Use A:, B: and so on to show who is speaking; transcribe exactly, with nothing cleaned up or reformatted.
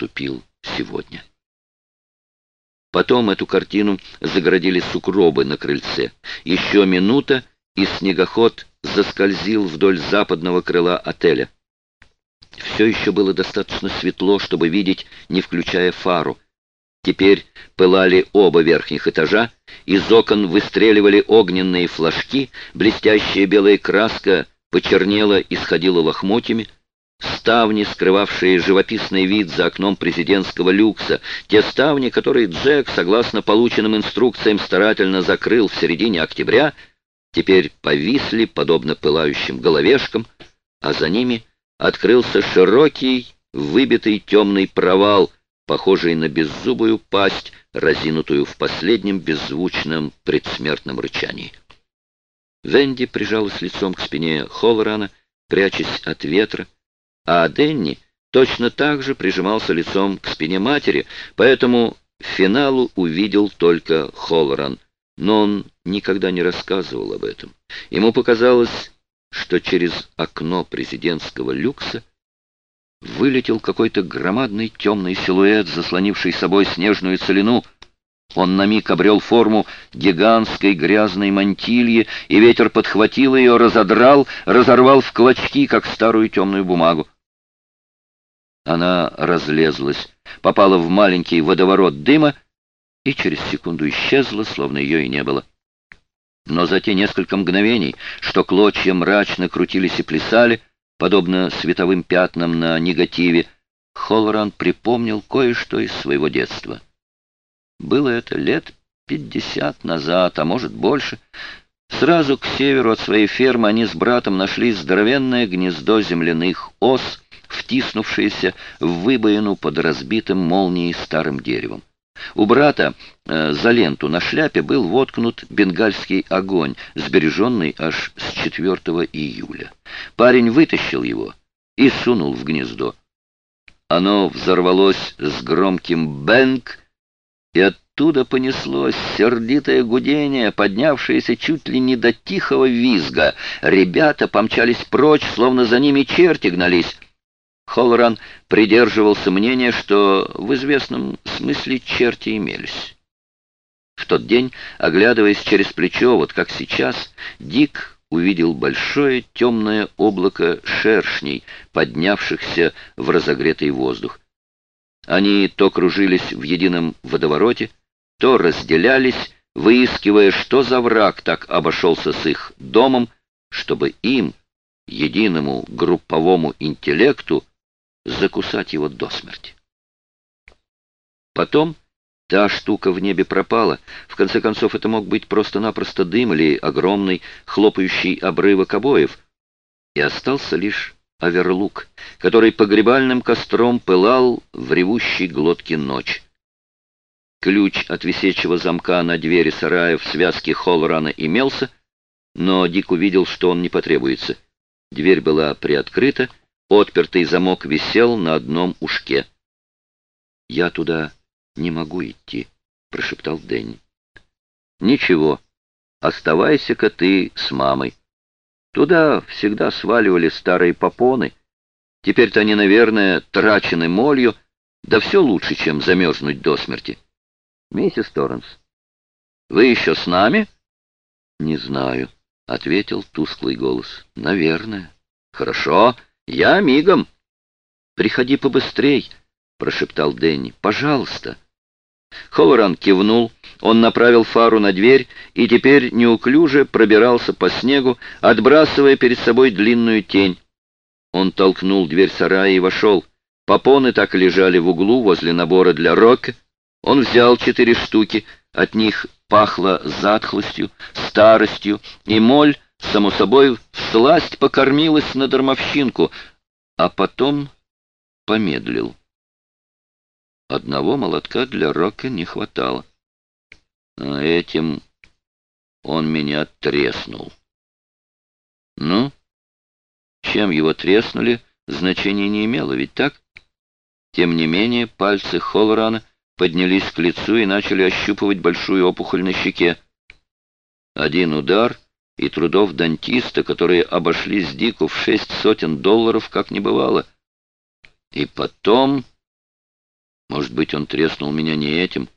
A: наступил сегодня. Потом эту картину загородили сугробы на крыльце. Еще минута, и снегоход заскользил вдоль западного крыла отеля. Все еще было достаточно светло, чтобы видеть, не включая фару. Теперь пылали оба верхних этажа, из окон выстреливали огненные флажки, блестящая белая краска почернела и сходила лохмотьями. Ставни, скрывавшие живописный вид за окном президентского люкса, те ставни, которые Джек, согласно полученным инструкциям, старательно закрыл в середине октября, теперь повисли, подобно пылающим головешкам, а за ними открылся широкий, выбитый темный провал, похожий на беззубую пасть, разинутую в последнем беззвучном предсмертном рычании. Венди прижалась лицом к спине Холлорана, прячась от ветра, а Денни точно так же прижимался лицом к спине матери, поэтому финалу увидел только Холлоран, но он никогда не рассказывал об этом. Ему показалось, что через окно президентского люкса вылетел какой-то громадный темный силуэт, заслонивший собой снежную целину. Он на миг обрел форму гигантской грязной мантильи, и ветер подхватил ее, разодрал, разорвал в клочки, как старую темную бумагу. Она разлезлась, попала в маленький водоворот дыма и через секунду исчезла, словно ее и не было. Но за те несколько мгновений, что клочья мрачно крутились и плясали, подобно световым пятнам на негативе, Холлоран припомнил кое-что из своего детства. Было это лет пятьдесят назад, а может больше. Сразу к северу от своей фермы они с братом нашли здоровенное гнездо земляных ос, втиснувшееся в выбоину под разбитым молнией старым деревом. У брата э, за ленту на шляпе был воткнут бенгальский огонь, сбереженный аж с четвёртого июля. Парень вытащил его и сунул в гнездо. Оно взорвалось с громким «бэнг», и оттуда понеслось сердитое гудение, поднявшееся чуть ли не до тихого визга. Ребята помчались прочь, словно за ними черти гнались. Холлоран придерживался мнения, что в известном смысле черти имелись. В тот день, оглядываясь через плечо, вот как сейчас, Дик увидел большое темное облако шершней, поднявшихся в разогретый воздух. Они то кружились в едином водовороте, то разделялись, выискивая, что за враг так обошелся с их домом, чтобы им, единому групповому интеллекту, закусать его до смерти. Потом та штука в небе пропала. В конце концов, это мог быть просто-напросто дым или огромный хлопающий обрывок обоев. И остался лишь Оверлук, который погребальным костром пылал в ревущей глотке ночи. Ключ от висячего замка на двери сарая в связке Холлорана имелся, но Дик увидел, что он не потребуется. Дверь была приоткрыта, отпертый замок висел на одном ушке. «Я туда не могу идти», — прошептал Дэнни. «Ничего, оставайся-ка ты с мамой. Туда всегда сваливали старые попоны. Теперь-то они, наверное, трачены молью, да все лучше, чем замерзнуть до смерти. Миссис Торренс, вы еще с нами?» «Не знаю», — ответил тусклый голос. «Наверное». «Хорошо, я мигом». «Приходи побыстрей», — прошептал Дэнни. «Пожалуйста». Холлоран кивнул, он направил фару на дверь и теперь неуклюже пробирался по снегу, отбрасывая перед собой длинную тень. Он толкнул дверь сарая и вошел. Попоны так и лежали в углу возле набора для Рока. Он взял четыре штуки, от них пахло затхлостью, старостью, и моль, само собой, всласть покормилась на дармовщинку, а потом помедлил. Одного молотка для Рока не хватало. А этим он меня треснул. Ну, чем его треснули, значения не имело, ведь так? Тем не менее, пальцы Холлорана поднялись к лицу и начали ощупывать большую опухоль на щеке. Один удар, и трудов дантиста, которые обошлись Дику в шесть сотен долларов, как не бывало. И потом... Может быть, он треснул меня не этим,